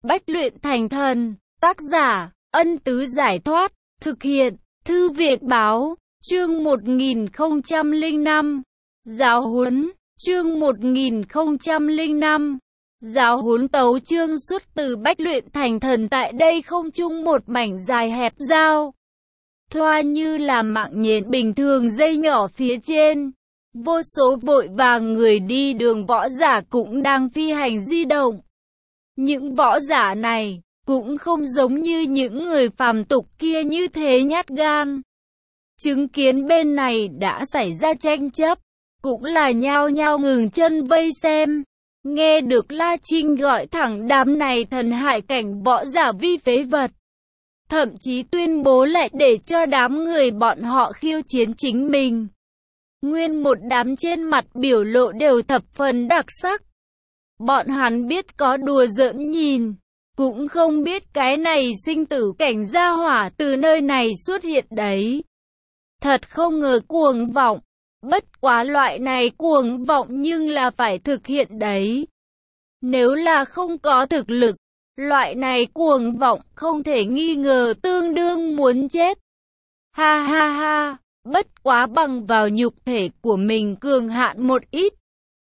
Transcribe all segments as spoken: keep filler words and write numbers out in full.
Bách luyện thành thần, tác giả, Ân Tứ Giải Thoát, thực hiện, Thư viện Báo, chương một nghìn không trăm lẻ năm, giáo huấn, chương một nghìn không trăm lẻ năm, giáo huấn tấu chương xuất từ Bách luyện thành thần. Tại đây không chung một mảnh dài hẹp giao thoa như là mạng nhện bình thường dây nhỏ phía trên. Vô số vội vàng người đi đường võ giả cũng đang phi hành di động. Những võ giả này cũng không giống như những người phàm tục kia như thế nhát gan. Chứng kiến bên này đã xảy ra tranh chấp, cũng là nhao nhao ngừng chân vây xem. Nghe được La Trinh gọi thẳng đám này thần hải cảnh võ giả vi phế vật. Thậm chí tuyên bố lại để cho đám người bọn họ khiêu chiến chính mình. Nguyên một đám trên mặt biểu lộ đều thập phần đặc sắc. Bọn hắn biết có đùa giỡn nhìn, cũng không biết cái này sinh tử cảnh gia hỏa từ nơi này xuất hiện đấy. Thật không ngờ cuồng vọng, bất quá loại này cuồng vọng nhưng là phải thực hiện đấy. Nếu là không có thực lực, loại này cuồng vọng không thể nghi ngờ tương đương muốn chết. Ha ha ha, bất quá bằng vào nhục thể của mình cường hạn một ít.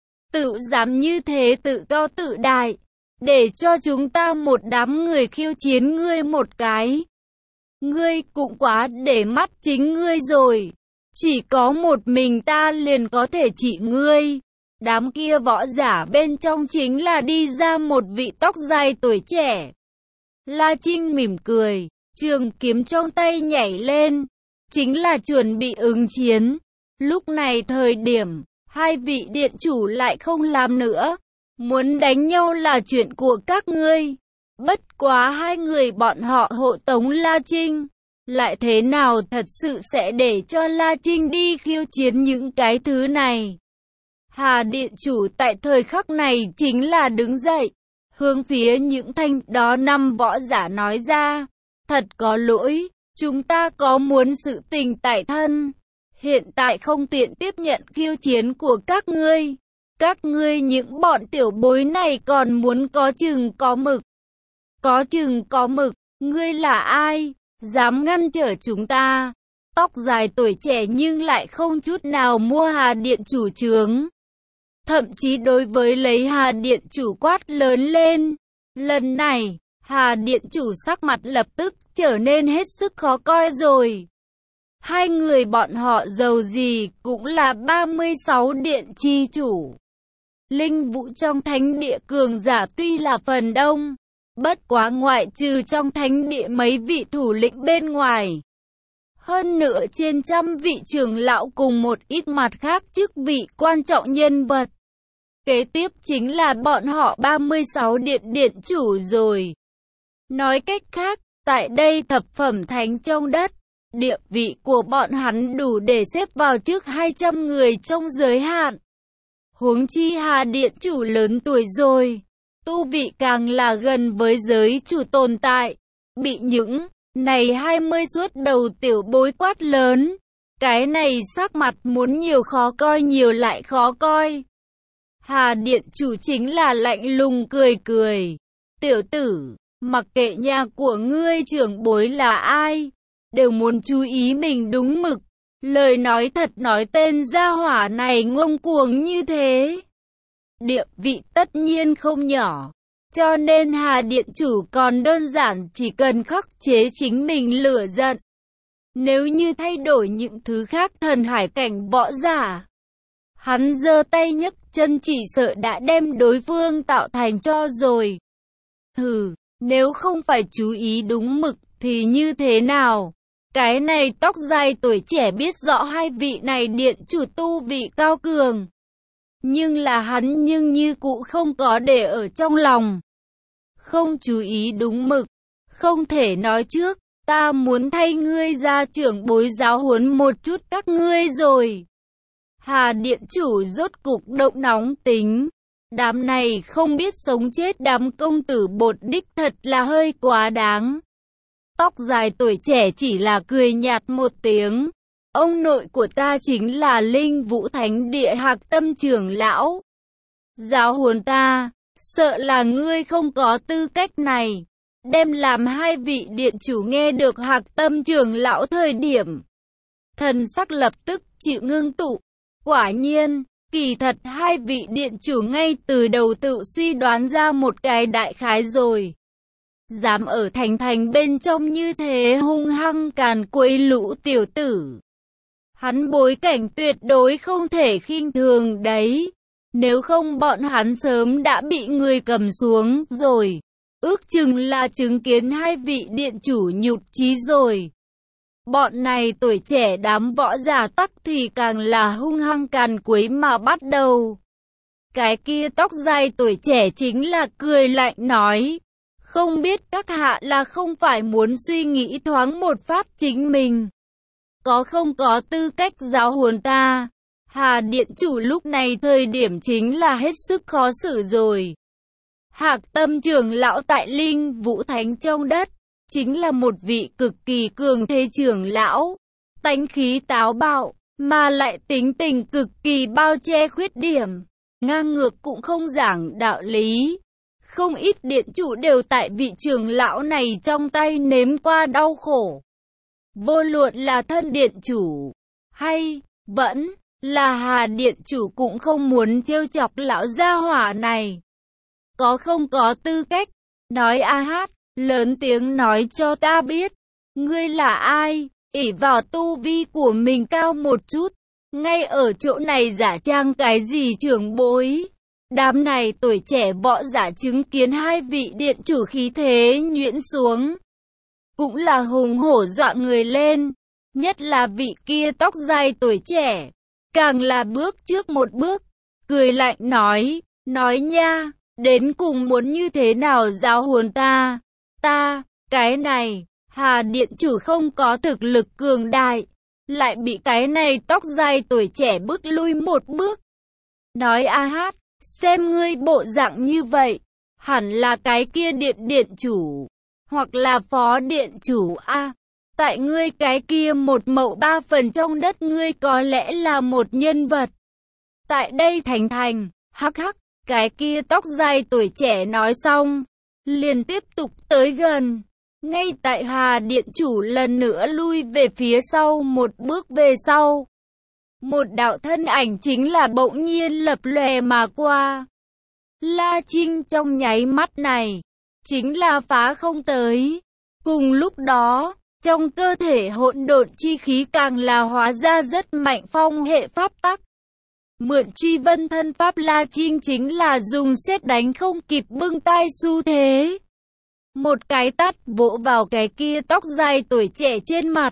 Tự dám như thế tự cao tự đại, để cho chúng ta một đám người khiêu chiến ngươi một cái. Ngươi cũng quá để mắt chính ngươi rồi, chỉ có một mình ta liền có thể trị ngươi. Đám kia võ giả bên trong chính là đi ra một vị tóc dài tuổi trẻ. La Trinh mỉm cười, trường kiếm trong tay nhảy lên, chính là chuẩn bị ứng chiến. Lúc này thời điểm, hai vị điện chủ lại không làm nữa. Muốn đánh nhau là chuyện của các ngươi. Bất quá hai người bọn họ hộ tống La Trinh. Lại thế nào thật sự sẽ để cho La Trinh đi khiêu chiến những cái thứ này. Hà điện chủ tại thời khắc này chính là đứng dậy, hướng phía những thanh đó năm võ giả nói ra. Thật có lỗi, chúng ta có muốn sự tình tại thân. Hiện tại không tiện tiếp nhận khiêu chiến của các ngươi. Các ngươi những bọn tiểu bối này còn muốn có chừng có mực. Có chừng có mực, ngươi là ai? Dám ngăn trở chúng ta? Tóc dài tuổi trẻ nhưng lại không chút nào mua Hà điện chủ chướng. Thậm chí đối với lấy Hà điện chủ quát lớn lên. Lần này, Hà điện chủ sắc mặt lập tức trở nên hết sức khó coi rồi. Hai người bọn họ giàu gì cũng là ba mươi sáu điện chi chủ. Linh vũ trong thánh địa cường giả tuy là phần đông, bất quá ngoại trừ trong thánh địa mấy vị thủ lĩnh bên ngoài. Hơn nữa trên trăm vị trưởng lão cùng một ít mặt khác chức vị quan trọng nhân vật. Kế tiếp chính là bọn họ ba mươi sáu điện điện chủ rồi. Nói cách khác, tại đây thập phẩm thánh trong đất, địa vị của bọn hắn đủ để xếp vào trước hai trăm người trong giới hạn. Huống chi Hà điện chủ lớn tuổi rồi, tu vị càng là gần với giới chủ tồn tại. Bị những này hai mươi suốt đầu tiểu bối quát lớn, cái này sắc mặt muốn nhiều khó coi nhiều lại khó coi. Hà điện chủ chính là lạnh lùng cười cười. Tiểu tử, mặc kệ nhà của ngươi trưởng bối là ai, đều muốn chú ý mình đúng mực. Lời nói thật nói tên gia hỏa này ngông cuồng như thế. Địa vị tất nhiên không nhỏ. Cho nên Hà điện chủ còn đơn giản chỉ cần khắc chế chính mình lửa giận. Nếu như thay đổi những thứ khác thần hải cảnh võ giả, hắn giơ tay nhấc chân chỉ sợ đã đem đối phương tạo thành cho rồi. Hừ, nếu không phải chú ý đúng mực thì như thế nào? Cái này tóc dài tuổi trẻ biết rõ hai vị này điện chủ tu vị cao cường. Nhưng là hắn nhưng như cũ không có để ở trong lòng. Không chú ý đúng mực, không thể nói trước, ta muốn thay ngươi ra trưởng bối giáo huấn một chút các ngươi rồi. Hà điện chủ rốt cục động nóng tính. Đám này không biết sống chết đám công tử bột đích thật là hơi quá đáng. Tóc dài tuổi trẻ chỉ là cười nhạt một tiếng. Ông nội của ta chính là Linh Vũ Thánh Địa Hạc Tâm trưởng lão. Giáo huấn ta, sợ là ngươi không có tư cách này. Đem làm hai vị điện chủ nghe được Hạc Tâm trưởng lão thời điểm, thần sắc lập tức chịu ngưng tụ. Quả nhiên, kỳ thật hai vị điện chủ ngay từ đầu tự suy đoán ra một cái đại khái rồi. Dám ở thành thành bên trong như thế hung hăng càn quấy lũ tiểu tử. Hắn bối cảnh tuyệt đối không thể khinh thường đấy. Nếu không bọn hắn sớm đã bị người cầm xuống rồi. Ước chừng là chứng kiến hai vị điện chủ nhụt chí rồi. Bọn này tuổi trẻ đám võ giả tắc thì càng là hung hăng càn quấy mà bắt đầu. Cái kia tóc dài tuổi trẻ chính là cười lạnh nói. Không biết các hạ là không phải muốn suy nghĩ thoáng một phát chính mình. Có không có tư cách giáo huấn ta. Hà điện chủ lúc này thời điểm chính là hết sức khó xử rồi. Hạc Tâm trưởng lão tại Linh Vũ Thánh trong đất, chính là một vị cực kỳ cường thế trưởng lão, tánh khí táo bạo, mà lại tính tình cực kỳ bao che khuyết điểm, ngang ngược cũng không giảng đạo lý. Không ít điện chủ đều tại vị trưởng lão này trong tay nếm qua đau khổ. Vô luận là thân điện chủ, hay vẫn là Hà điện chủ cũng không muốn trêu chọc lão gia hỏa này. Có không có tư cách, nói a hát, lớn tiếng nói cho ta biết, ngươi là ai, ỷ vào tu vi của mình cao một chút, ngay ở chỗ này giả trang cái gì trưởng bối. Đám này tuổi trẻ võ giả chứng kiến hai vị điện chủ khí thế nhuyễn xuống, cũng là hùng hổ dọa người lên, nhất là vị kia tóc dài tuổi trẻ, càng là bước trước một bước, cười lạnh nói, nói nha. Đến cùng muốn như thế nào giáo huấn ta? Ta, cái này, Hà điện chủ không có thực lực cường đại, lại bị cái này tóc dài tuổi trẻ bước lui một bước. Nói a hát, xem ngươi bộ dạng như vậy, hẳn là cái kia điện điện chủ, hoặc là phó điện chủ a. Tại ngươi cái kia một mậu ba phần trong đất ngươi có lẽ là một nhân vật. Tại đây thành thành, hắc hắc. Cái kia tóc dài tuổi trẻ nói xong, liền tiếp tục tới gần. Ngay tại Hà điện chủ lần nữa lui về phía sau một bước về sau. Một đạo thân ảnh chính là bỗng nhiên lập lòe mà qua. La Trinh trong nháy mắt này, chính là phá không tới. Cùng lúc đó, trong cơ thể hỗn độn chi khí càng là hóa ra rất mạnh phong hệ pháp tắc. Mượn truy vân thân pháp La Trinh chính là dùng sét đánh không kịp bưng tay xu thế. Một cái tát vỗ vào cái kia tóc dài tuổi trẻ trên mặt.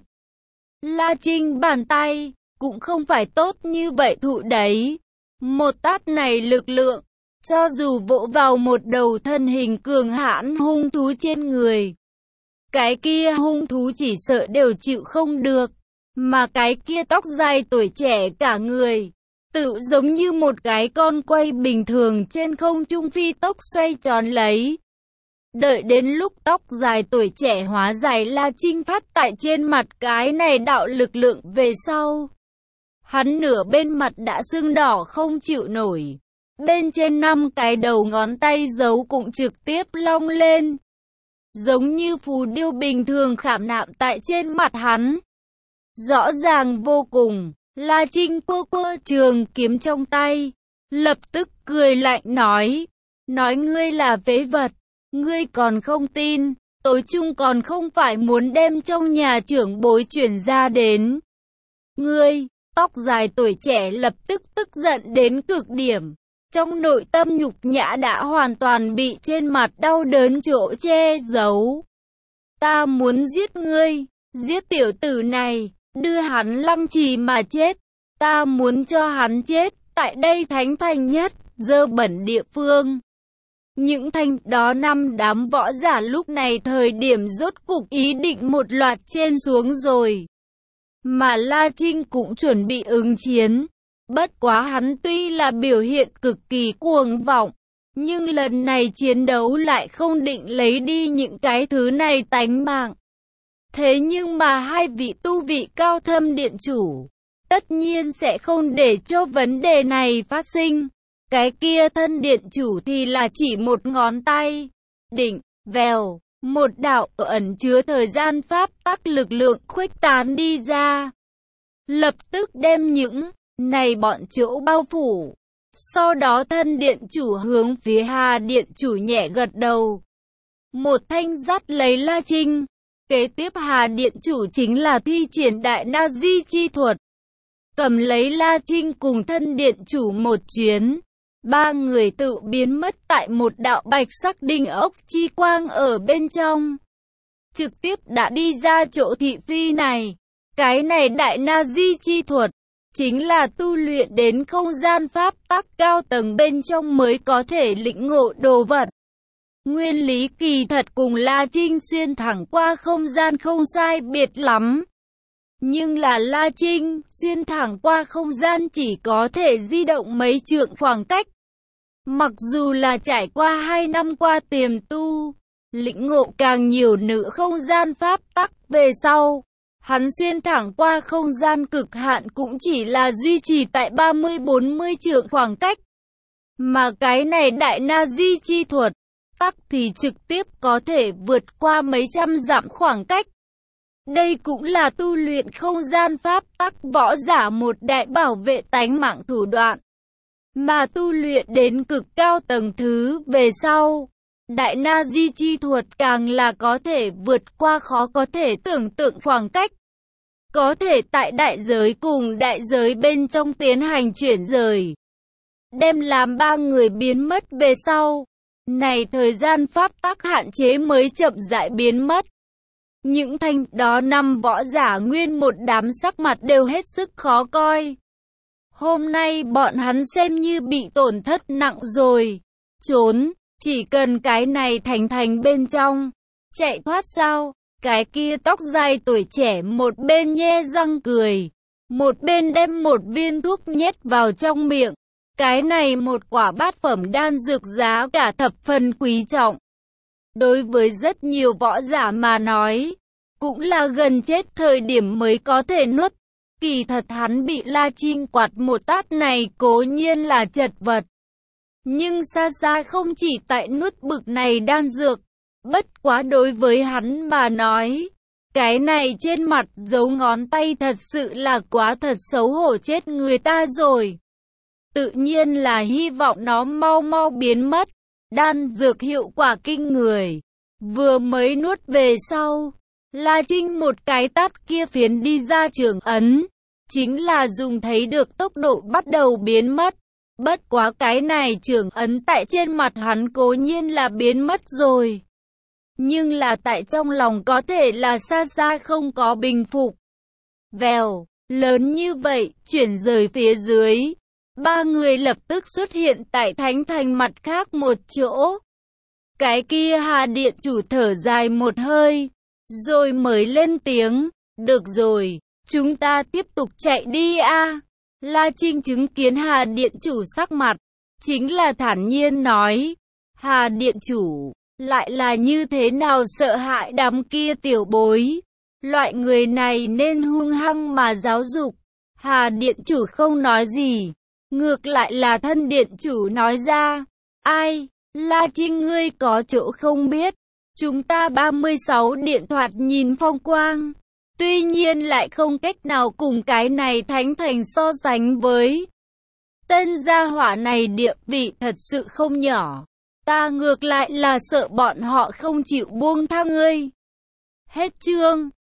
La Trinh bàn tay, cũng không phải tốt như vậy thụ đấy. Một tát này lực lượng, cho dù vỗ vào một đầu thân hình cường hãn hung thú trên người. Cái kia hung thú chỉ sợ đều chịu không được. Mà cái kia tóc dài tuổi trẻ cả người. Tự giống như một cái con quay bình thường trên không trung phi tốc xoay tròn lấy. Đợi đến lúc tóc dài tuổi trẻ hóa dài La Trinh phát tại trên mặt cái này đạo lực lượng về sau. Hắn nửa bên mặt đã sưng đỏ không chịu nổi. Bên trên năm cái đầu ngón tay giấu cũng trực tiếp long lên. Giống như phù điêu bình thường khảm nạm tại trên mặt hắn. Rõ ràng vô cùng. La Trinh quơ quơ trường kiếm trong tay, lập tức cười lạnh nói, nói ngươi là phế vật, ngươi còn không tin, tối chung còn không phải muốn đem trong nhà trưởng bối chuyển ra đến. Ngươi, tóc dài tuổi trẻ lập tức tức giận đến cực điểm, trong nội tâm nhục nhã đã hoàn toàn bị trên mặt đau đớn chỗ che giấu. Ta muốn giết ngươi, giết tiểu tử này. Đưa hắn lăng trì mà chết. Ta muốn cho hắn chết tại đây thánh thành nhất, dơ bẩn địa phương. Những thanh đó năm đám võ giả lúc này thời điểm rốt cục ý định một loạt trên xuống rồi. Mà La Trinh cũng chuẩn bị ứng chiến. Bất quá hắn tuy là biểu hiện cực kỳ cuồng vọng, nhưng lần này chiến đấu lại không định lấy đi những cái thứ này tánh mạng. Thế nhưng mà hai vị tu vị cao thâm điện chủ, tất nhiên sẽ không để cho vấn đề này phát sinh. Cái kia thân điện chủ thì là chỉ một ngón tay. Định, vèo, một đạo ẩn chứa thời gian pháp tắc lực lượng khuếch tán đi ra. Lập tức đem những này bọn chỗ bao phủ. Sau đó thân điện chủ hướng phía Hà điện chủ nhẹ gật đầu. Một thanh dắt lấy La Trinh. Kế tiếp Hà điện chủ chính là thi triển đại na di chi thuật. Cầm lấy La Trinh cùng thân điện chủ một chuyến. Ba người tự biến mất tại một đạo bạch sắc đinh ốc chi quang ở bên trong. Trực tiếp đã đi ra chỗ thị phi này. Cái này đại na di chi thuật. Chính là tu luyện đến không gian pháp tắc cao tầng bên trong mới có thể lĩnh ngộ đồ vật. Nguyên lý kỳ thật cùng La Trinh xuyên thẳng qua không gian không sai biệt lắm. Nhưng là La Trinh xuyên thẳng qua không gian chỉ có thể di động mấy trượng khoảng cách. Mặc dù là trải qua hai năm qua tiềm tu, lĩnh ngộ càng nhiều nữa không gian pháp tắc về sau. Hắn xuyên thẳng qua không gian cực hạn cũng chỉ là duy trì tại ba mươi bốn mươi trượng khoảng cách. Mà cái này đại na di chi thuật, tắc thì trực tiếp có thể vượt qua mấy trăm dặm khoảng cách. Đây cũng là tu luyện không gian pháp tắc võ giả một đại bảo vệ tánh mạng thủ đoạn. Mà tu luyện đến cực cao tầng thứ về sau, đại na di chi thuật càng là có thể vượt qua khó có thể tưởng tượng khoảng cách. Có thể tại đại giới cùng đại giới bên trong tiến hành chuyển rời. Đem làm ba người biến mất về sau. Này thời gian pháp tắc hạn chế mới chậm rãi biến mất. Những thanh đó năm võ giả nguyên một đám sắc mặt đều hết sức khó coi. Hôm nay bọn hắn xem như bị tổn thất nặng rồi. Trốn, chỉ cần cái này thành thành bên trong. Chạy thoát sao? Cái kia tóc dài tuổi trẻ một bên nhe răng cười. Một bên đem một viên thuốc nhét vào trong miệng. Cái này một quả bát phẩm đan dược giá cả thập phần quý trọng. Đối với rất nhiều võ giả mà nói, cũng là gần chết thời điểm mới có thể nuốt. Kỳ thật hắn bị La Trinh quạt một tát này cố nhiên là chật vật. Nhưng xa xa không chỉ tại nuốt bực này đan dược. Bất quá đối với hắn mà nói, cái này trên mặt dấu ngón tay thật sự là quá thật xấu hổ chết người ta rồi. Tự nhiên là hy vọng nó mau mau biến mất. Đan dược hiệu quả kinh người. Vừa mới nuốt về sau, La Trinh một cái tát kia phiến đi ra trường ấn. Chính là dùng thấy được tốc độ bắt đầu biến mất. Bất quá cái này trường ấn tại trên mặt hắn cố nhiên là biến mất rồi. Nhưng là tại trong lòng có thể là xa xa không có bình phục. Vèo, lớn như vậy, chuyển rời phía dưới. Ba người lập tức xuất hiện tại thánh thành mặt khác một chỗ. Cái kia Hà điện chủ thở dài một hơi, rồi mới lên tiếng. Được rồi, chúng ta tiếp tục chạy đi a. La Trinh chứng kiến Hà điện chủ sắc mặt, chính là thản nhiên nói. Hà điện chủ, lại là như thế nào sợ hãi đám kia tiểu bối. Loại người này nên hung hăng mà giáo dục. Hà điện chủ không nói gì. Ngược lại là thân điện chủ nói ra. Ai, La Trinh ngươi có chỗ không biết. Chúng ta ba mươi sáu điện thoại nhìn phong quang. Tuy nhiên lại không cách nào cùng cái này thánh thành so sánh với. Tên gia hỏa này địa vị thật sự không nhỏ. Ta ngược lại là sợ bọn họ không chịu buông tha ngươi. Hết chương.